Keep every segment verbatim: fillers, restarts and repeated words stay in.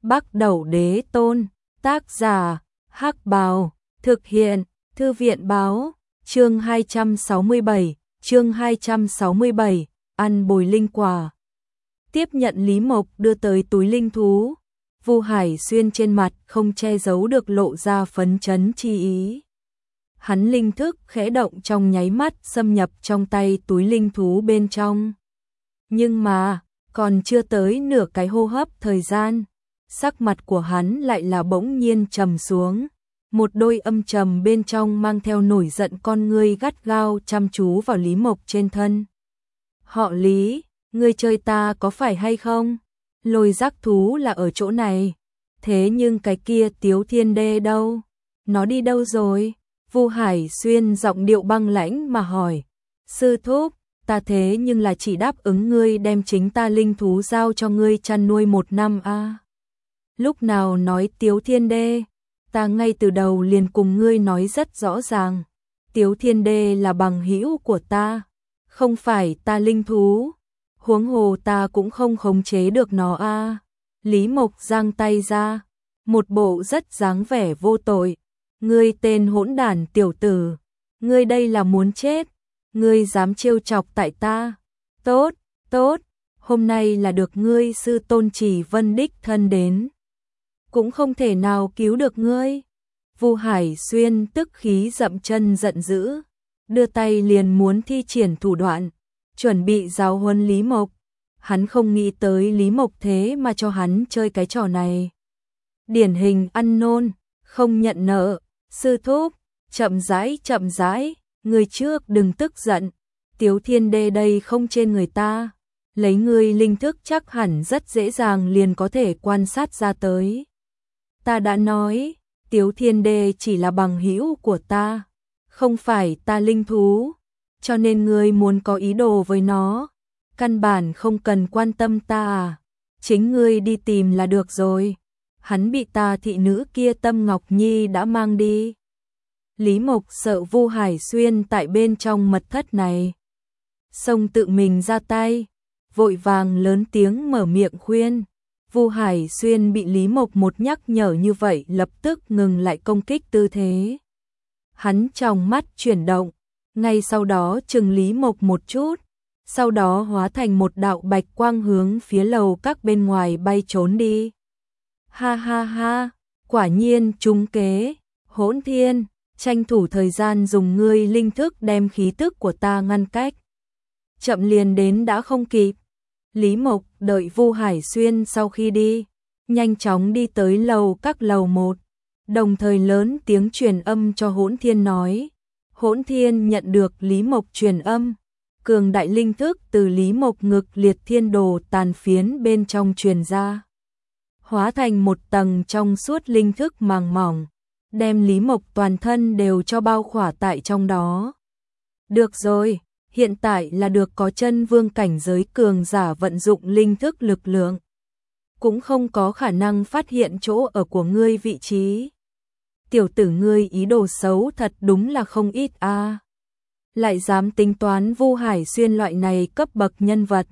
Bắc Đẩu Đế Tôn, tác giả, Hắc Bào, thực hiện, Thư viện Báo, chương hai trăm sáu mươi bảy, chương hai trăm sáu mươi bảy, ăn bồi linh quả. Tiếp nhận Lý Mộc đưa tới túi linh thú, Vu Hải Xuyên trên mặt không che giấu được lộ ra phấn chấn chi ý. Hắn linh thức khẽ động trong nháy mắt xâm nhập trong tay túi linh thú bên trong. Nhưng mà, còn chưa tới nửa cái hô hấp thời gian, sắc mặt của hắn lại là bỗng nhiên trầm xuống. Một đôi âm trầm bên trong mang theo nổi giận con ngươi gắt gao chăm chú vào Lý Mộc trên thân. Họ Lý, ngươi chơi ta có phải hay không? Lôi giác thú là ở chỗ này. Thế nhưng cái kia Tiếu Thiên Đê đâu? Nó đi đâu rồi? Vu Hải Xuyên giọng điệu băng lãnh mà hỏi. Sư thúc, ta thế nhưng là chỉ đáp ứng ngươi đem chính ta linh thú giao cho ngươi chăn nuôi một năm a. À? Lúc nào nói Tiếu Thiên Đê? Ta ngay từ đầu liền cùng ngươi nói rất rõ ràng. Tiếu Thiên Đê là bằng hữu của ta, không phải ta linh thú. Huống hồ ta cũng không khống chế được nó a. À. Lý Mộc giang tay ra, một bộ rất dáng vẻ vô tội. Ngươi tên hỗn đản tiểu tử, ngươi đây là muốn chết, ngươi dám trêu chọc tại ta. Tốt, tốt, hôm nay là được ngươi sư tôn Chỉ Vân đích thân đến, cũng không thể nào cứu được ngươi. Vu Hải Xuyên tức khí dậm chân giận dữ, đưa tay liền muốn thi triển thủ đoạn, chuẩn bị giáo huấn Lý Mộc. Hắn không nghĩ tới Lý Mộc thế mà cho hắn chơi cái trò này. Điển hình ăn nôn, không nhận nợ. Sư thúc, chậm rãi chậm rãi, người trước đừng tức giận. Tiếu Thiên Đê đây không trên người ta, lấy ngươi linh thức chắc hẳn rất dễ dàng liền có thể quan sát ra tới. Ta đã nói, Tiếu Thiên Đê chỉ là bằng hữu của ta, không phải ta linh thú, cho nên ngươi muốn có ý đồ với nó, căn bản không cần quan tâm ta à, chính ngươi đi tìm là được rồi. Hắn bị ta thị nữ kia Tâm Ngọc Nhi đã mang đi. Lý Mộc sợ Vu Hải Xuyên tại bên trong mật thất này, xông tự mình ra tay, vội vàng lớn tiếng mở miệng khuyên. Vu Hải Xuyên bị Lý Mộc một nhắc nhở như vậy lập tức ngừng lại công kích tư thế. Hắn trong mắt chuyển động, ngay sau đó chừng Lý Mộc một chút, sau đó hóa thành một đạo bạch quang hướng phía lầu các bên ngoài bay trốn đi. Ha ha ha, quả nhiên trúng kế, Hỗn Thiên, tranh thủ thời gian dùng ngươi linh thức đem khí tức của ta ngăn cách. Chậm liền đến đã không kịp. Lý Mộc đợi Vu Hải Xuyên sau khi đi, nhanh chóng đi tới lầu các lầu một, đồng thời lớn tiếng truyền âm cho Hỗn Thiên nói. Hỗn Thiên nhận được Lý Mộc truyền âm, cường đại linh thức từ Lý Mộc ngực liệt thiên đồ tàn phiến bên trong truyền ra, hóa thành một tầng trong suốt linh thức màng mỏng, đem Lý Mộc toàn thân đều cho bao khỏa tại trong đó. Được rồi, hiện tại là được có chân vương cảnh giới cường giả vận dụng linh thức lực lượng, cũng không có khả năng phát hiện chỗ ở của ngươi vị trí. Tiểu tử ngươi ý đồ xấu thật đúng là không ít a. À. Lại dám tính toán Vu Hải Xuyên loại này cấp bậc nhân vật.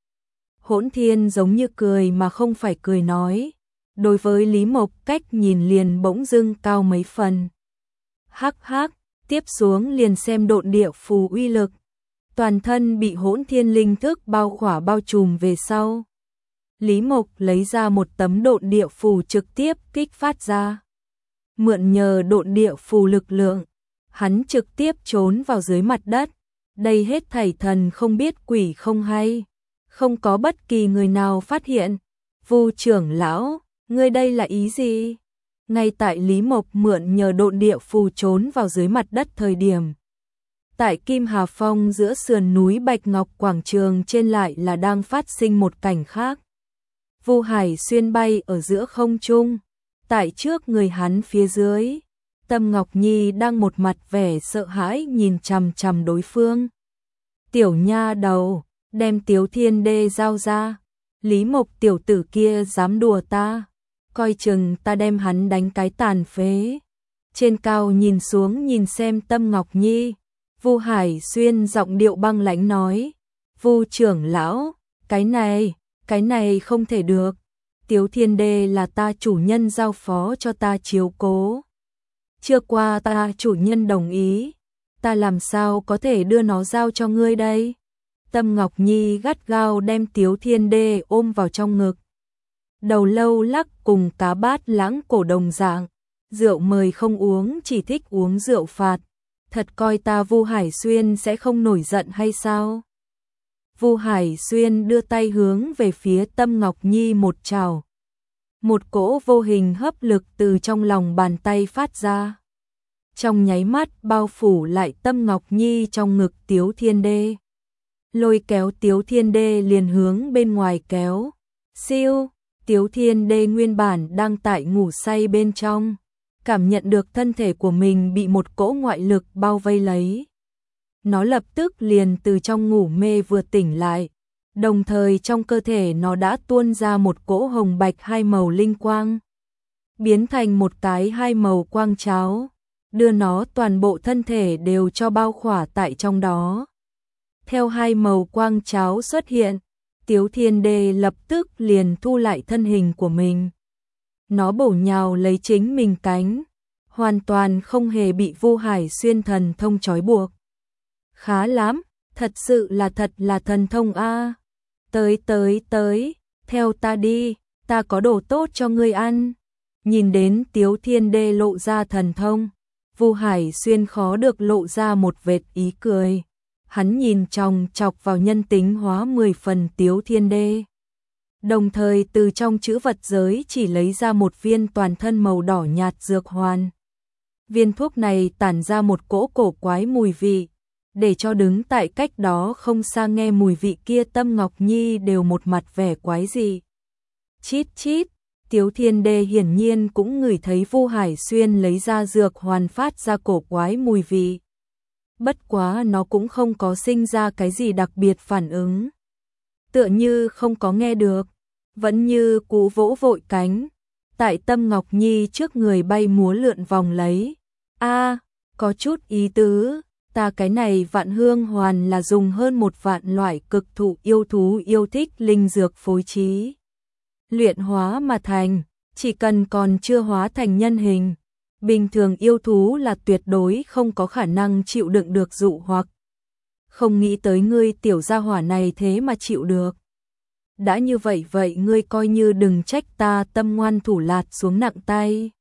Hỗn Thiên giống như cười mà không phải cười nói, đối với Lý Mộc cách nhìn liền bỗng dưng cao mấy phần. Hắc hắc, tiếp xuống liền xem độn địa phù uy lực. Toàn thân bị Hỗn Thiên linh thức bao khỏa bao trùm về sau. Lý Mộc lấy ra một tấm độn địa phù trực tiếp kích phát ra. Mượn nhờ độn địa phù lực lượng, hắn trực tiếp trốn vào dưới mặt đất. Đây hết thảy thần không biết quỷ không hay, không có bất kỳ người nào phát hiện. Vu trưởng lão, ngươi đây là ý gì? Ngay tại Lý Mộc mượn nhờ độn địa phù trốn vào dưới mặt đất thời điểm, tại Kim Hà Phong giữa sườn núi Bạch Ngọc quảng trường trên lại là đang phát sinh một cảnh khác. Vu Hải Xuyên bay ở giữa không trung, tại trước người hắn phía dưới, Tâm Ngọc Nhi đang một mặt vẻ sợ hãi nhìn chằm chằm đối phương. Tiểu nha đầu, đem Tiếu Thiên Đê giao ra. Lý Mộc tiểu tử kia dám đùa ta, coi chừng ta đem hắn đánh cái tàn phế. Trên cao nhìn xuống nhìn xem Tâm Ngọc Nhi, Vu Hải Xuyên giọng điệu băng lãnh nói. Vu trưởng lão, cái này, cái này không thể được. Tiếu Thiên Đê là ta chủ nhân giao phó cho ta chiếu cố. Chưa qua ta chủ nhân đồng ý, ta làm sao có thể đưa nó giao cho ngươi đây? Tâm Ngọc Nhi gắt gao đem Tiếu Thiên Đê ôm vào trong ngực. Đầu lâu lắc cùng cá bát lãng cổ đồng dạng, rượu mời không uống, chỉ thích uống rượu phạt. Thật coi ta Vu Hải Xuyên sẽ không nổi giận hay sao? Vu Hải Xuyên đưa tay hướng về phía Tâm Ngọc Nhi một trào. Một cỗ vô hình hấp lực từ trong lòng bàn tay phát ra. Trong nháy mắt bao phủ lại Tâm Ngọc Nhi trong ngực Tiếu Thiên Đê. Lôi kéo Tiếu Thiên Đê liền hướng bên ngoài kéo. Siêu, Tiếu Thiên Đê nguyên bản đang tại ngủ say bên trong. Cảm nhận được thân thể của mình bị một cỗ ngoại lực bao vây lấy. Nó lập tức liền từ trong ngủ mê vừa tỉnh lại. Đồng thời trong cơ thể nó đã tuôn ra một cỗ hồng bạch hai màu linh quang. Biến thành một cái hai màu quang cháo. Đưa nó toàn bộ thân thể đều cho bao khỏa tại trong đó. Theo hai màu quang cháo xuất hiện, Tiếu Thiên Đê lập tức liền thu lại thân hình của mình. Nó bổ nhào lấy chính mình cánh, hoàn toàn không hề bị Vu Hải Xuyên thần thông trói buộc. Khá lắm, thật sự là thật là thần thông a. Tới tới tới, theo ta đi, ta có đồ tốt cho ngươi ăn. Nhìn đến Tiếu Thiên Đê lộ ra thần thông, Vu Hải Xuyên khó được lộ ra một vệt ý cười. Hắn nhìn chòng chọc vào nhân tính hóa mười phần Tiếu Thiên Đê. Đồng thời từ trong chữ vật giới chỉ lấy ra một viên toàn thân màu đỏ nhạt dược hoàn. Viên thuốc này tản ra một cỗ cổ quái mùi vị, để cho đứng tại cách đó không xa nghe mùi vị kia Tâm Ngọc Nhi đều một mặt vẻ quái dị. Chít chít, Tiếu Thiên Đê hiển nhiên cũng ngửi thấy Vu Hải Xuyên lấy ra dược hoàn phát ra cổ quái mùi vị. Bất quá nó cũng không có sinh ra cái gì đặc biệt phản ứng. Tựa như không có nghe được, vẫn như cú vỗ vội cánh. Tại Tâm Ngọc Nhi trước người bay múa lượn vòng lấy. A, có chút ý tứ, ta cái này vạn hương hoàn là dùng hơn một vạn loại cực thụ yêu thú yêu thích linh dược phối trí. Luyện hóa mà thành, chỉ cần còn chưa hóa thành nhân hình. Bình thường yêu thú là tuyệt đối không có khả năng chịu đựng được dụ hoặc. Không nghĩ tới ngươi tiểu gia hỏa này thế mà chịu được. Đã như vậy vậy ngươi coi như đừng trách ta tâm ngoan thủ lạt xuống nặng tay.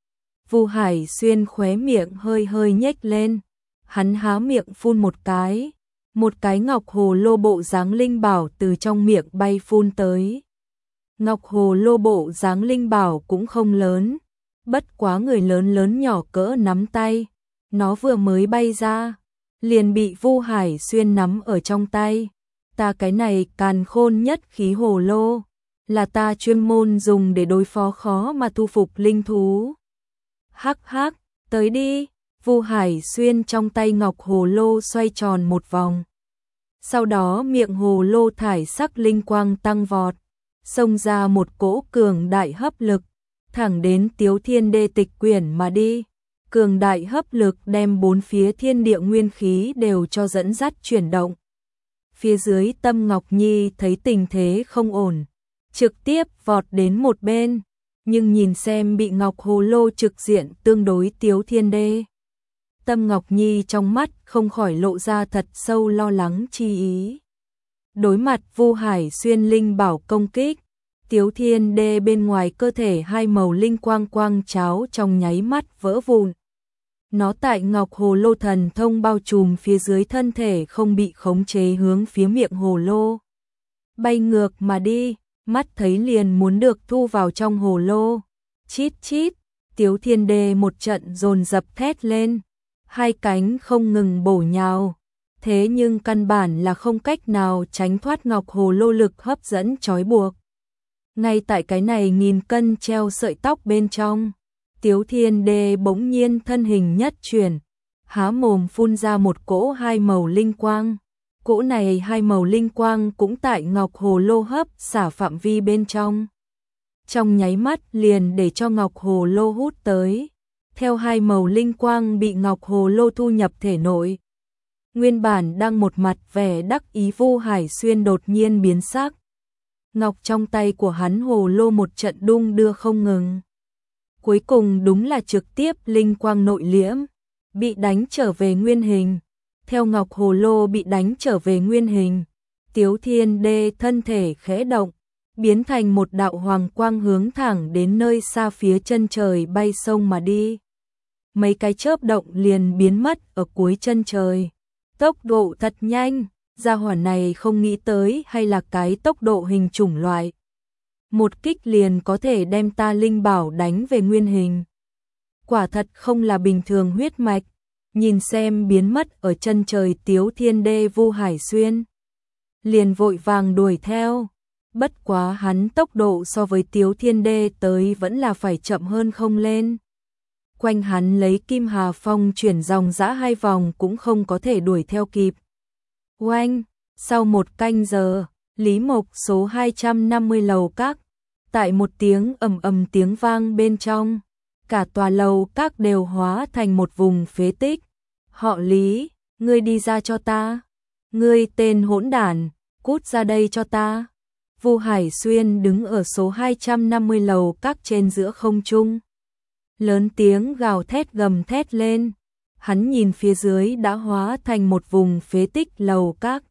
Vu Hải Xuyên khóe miệng hơi hơi nhếch lên. Hắn há miệng phun một cái. Một cái ngọc hồ lô bộ dáng linh bảo từ trong miệng bay phun tới. Ngọc hồ lô bộ dáng linh bảo cũng không lớn. Bất quá người lớn lớn nhỏ cỡ nắm tay. Nó vừa mới bay ra, liền bị Vu Hải Xuyên nắm ở trong tay. Ta cái này càn khôn nhất khí hồ lô, là ta chuyên môn dùng để đối phó khó mà thu phục linh thú. Hắc hắc, tới đi. Vu Hải Xuyên trong tay ngọc hồ lô xoay tròn một vòng. Sau đó miệng hồ lô thải sắc linh quang tăng vọt, xông ra một cỗ cường đại hấp lực, thẳng đến Tiếu Thiên Đê tịch quyển mà đi. Cường đại hấp lực đem bốn phía thiên địa nguyên khí đều cho dẫn dắt chuyển động. Phía dưới Tâm Ngọc Nhi thấy tình thế không ổn, trực tiếp vọt đến một bên, nhưng nhìn xem bị ngọc hồ lô trực diện tương đối Tiếu Thiên Đê. Tâm Ngọc Nhi trong mắt không khỏi lộ ra thật sâu lo lắng chi ý. Đối mặt Vu Hải Xuyên linh bảo công kích, Tiếu Thiên Đê bên ngoài cơ thể hai màu linh quang quang cháo trong nháy mắt vỡ vụn. Nó tại ngọc hồ lô thần thông bao trùm phía dưới thân thể không bị khống chế hướng phía miệng hồ lô. Bay ngược mà đi, mắt thấy liền muốn được thu vào trong hồ lô. Chít chít, Tiếu Thiên Đê một trận dồn dập thét lên. Hai cánh không ngừng bổ nhào. Thế nhưng căn bản là không cách nào tránh thoát ngọc hồ lô lực hấp dẫn trói buộc. Ngay tại cái này nghìn cân treo sợi tóc bên trong, Tiếu Thiên Đê bỗng nhiên thân hình nhất chuyển, há mồm phun ra một cỗ hai màu linh quang. Cỗ này hai màu linh quang cũng tại ngọc hồ lô hấp xả phạm vi bên trong. Trong nháy mắt liền để cho ngọc hồ lô hút tới. Theo hai màu linh quang bị ngọc hồ lô thu nhập thể nội. Nguyên bản đang một mặt vẻ đắc ý Vu Hải Xuyên đột nhiên biến sắc. ngọc trong tay của hắn hồ lô một trận đung đưa không ngừng. Cuối cùng đúng là trực tiếp linh quang nội liễm, bị đánh trở về nguyên hình. Theo ngọc hồ lô bị đánh trở về nguyên hình, Tiếu Thiên Đê thân thể khẽ động, biến thành một đạo hoàng quang hướng thẳng đến nơi xa phía chân trời bay sông mà đi. Mấy cái chớp động liền biến mất ở cuối chân trời. Tốc độ thật nhanh, gia hỏa này không nghĩ tới hay là cái tốc độ hình chủng loại. Một kích liền có thể đem ta linh bảo đánh về nguyên hình. Quả thật không là bình thường huyết mạch, nhìn xem biến mất ở chân trời Tiếu Thiên Đê Vu Hải Xuyên. Liền vội vàng đuổi theo, bất quá hắn tốc độ so với Tiếu Thiên Đê tới vẫn là phải chậm hơn không lên. Quanh hắn lấy Kim Hà Phong chuyển dòng dã hai vòng cũng không có thể đuổi theo kịp. Oanh, sau một canh giờ, Lý Mộc số hai trăm năm mươi lầu các, tại một tiếng ầm ầm tiếng vang bên trong, cả tòa lầu các đều hóa thành một vùng phế tích. Họ Lý, ngươi đi ra cho ta. Ngươi tên hỗn đản, cút ra đây cho ta. Vu Hải Xuyên đứng ở số hai trăm năm mươi lầu các trên giữa không trung. Lớn tiếng gào thét gầm thét lên. Hắn nhìn phía dưới đã hóa thành một vùng phế tích lầu các.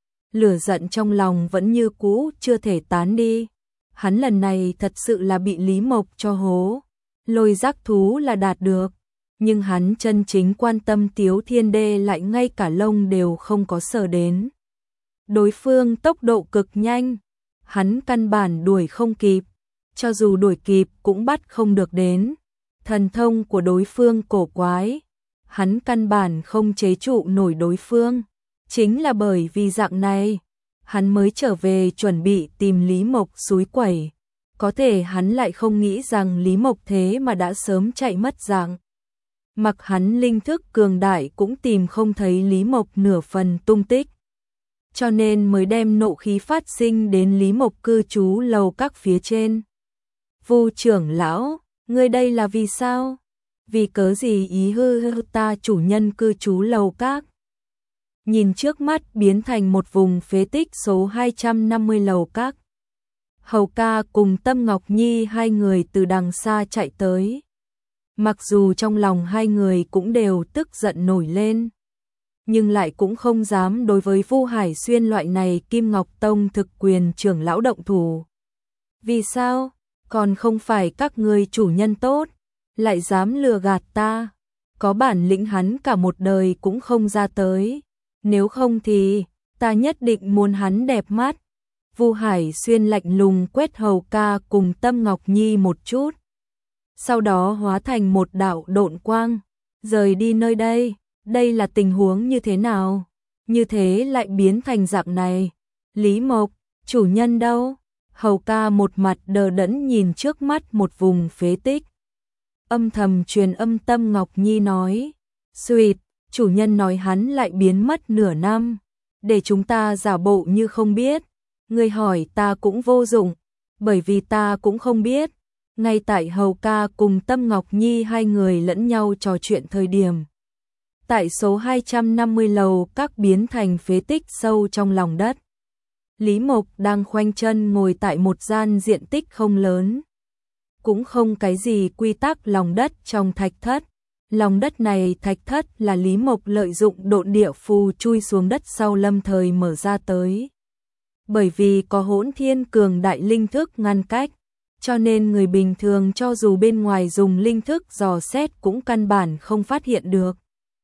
Lửa giận trong lòng vẫn như cũ chưa thể tán đi. Hắn lần này thật sự là bị Lý Mộc cho hố. Lôi giác thú là đạt được. Nhưng hắn chân chính quan tâm Tiếu Thiên Đê lại ngay cả lông đều không có sờ đến. Đối phương tốc độ cực nhanh, hắn căn bản đuổi không kịp, cho dù đuổi kịp cũng bắt không được đến. Thần thông của đối phương cổ quái, hắn căn bản không chế trụ nổi đối phương. Chính là bởi vì dạng này, hắn mới trở về chuẩn bị tìm Lý Mộc xúi quẩy. Có thể hắn lại không nghĩ rằng Lý Mộc thế mà đã sớm chạy mất dạng. Mặc hắn linh thức cường đại cũng tìm không thấy Lý Mộc nửa phần tung tích. Cho nên mới đem nộ khí phát sinh đến Lý Mộc cư trú lầu các phía trên. Vu trưởng lão, ngươi đây là vì sao? Vì cớ gì ý hư hư ta chủ nhân cư trú lầu các? Nhìn trước mắt biến thành một vùng phế tích số hai trăm năm mươi lầu các. Hầu ca cùng Tâm Ngọc Nhi hai người từ đằng xa chạy tới. Mặc dù trong lòng hai người cũng đều tức giận nổi lên, nhưng lại cũng không dám đối với Vu Hải Xuyên loại này Kim Ngọc Tông thực quyền trưởng lão động thủ. Vì sao? Còn không phải các ngươi chủ nhân tốt, lại dám lừa gạt ta. Có bản lĩnh hắn cả một đời cũng không ra tới. Nếu không thì, ta nhất định muốn hắn đẹp mắt. Vu Hải Xuyên lạnh lùng quét Hầu ca cùng Tâm Ngọc Nhi một chút. Sau đó hóa thành một đạo độn quang, rời đi nơi đây. Đây là tình huống như thế nào? Như thế lại biến thành dạng này. Lý Mộc, chủ nhân đâu? Hầu ca một mặt đờ đẫn nhìn trước mắt một vùng phế tích. Âm thầm truyền âm Tâm Ngọc Nhi nói. Xuyệt, chủ nhân nói hắn lại biến mất nửa năm. Để chúng ta giả bộ như không biết. Người hỏi ta cũng vô dụng, bởi vì ta cũng không biết. Ngay tại Hầu ca cùng Tâm Ngọc Nhi hai người lẫn nhau trò chuyện thời điểm. Tại số hai trăm năm mươi lầu các biến thành phế tích sâu trong lòng đất. Lý Mộc đang khoanh chân ngồi tại một gian diện tích không lớn. Cũng không cái gì quy tắc lòng đất trong thạch thất. Lòng đất này thạch thất là Lý Mộc lợi dụng độn địa phù chui xuống đất sau lâm thời mở ra tới. Bởi vì có hỗn thiên cường đại linh thức ngăn cách, cho nên người bình thường cho dù bên ngoài dùng linh thức dò xét cũng căn bản không phát hiện được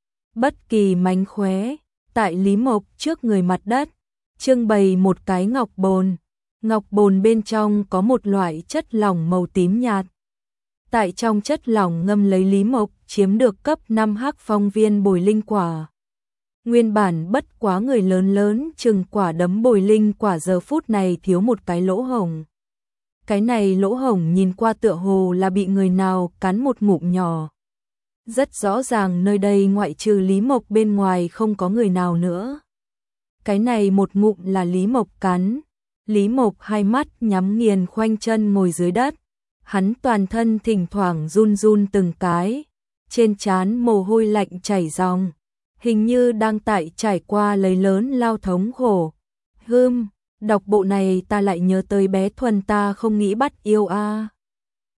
bất kỳ mánh khóe. Tại Lý Mộc trước người mặt đất, trưng bày một cái ngọc bồn. Ngọc bồn bên trong có một loại chất lỏng màu tím nhạt. Tại trong chất lỏng ngâm lấy Lý Mộc chiếm được cấp năm hắc phong viên bồi linh quả. Nguyên bản bất quá người lớn lớn chừng quả đấm bồi linh quả giờ phút này thiếu một cái lỗ hổng. Cái này lỗ hổng nhìn qua tựa hồ là bị người nào cắn một ngụm nhỏ. Rất rõ ràng nơi đây ngoại trừ Lý Mộc bên ngoài không có người nào nữa. Cái này một ngụm là Lý Mộc cắn. Lý Mộc hai mắt nhắm nghiền khoanh chân ngồi dưới đất. Hắn toàn thân thỉnh thoảng run run từng cái. Trên trán mồ hôi lạnh chảy ròng. Hình như đang tại trải qua lấy lớn lao thống khổ. Hưm, Đọc bộ này ta lại nhớ tới bé Thuần, ta không nghĩ bắt yêu a.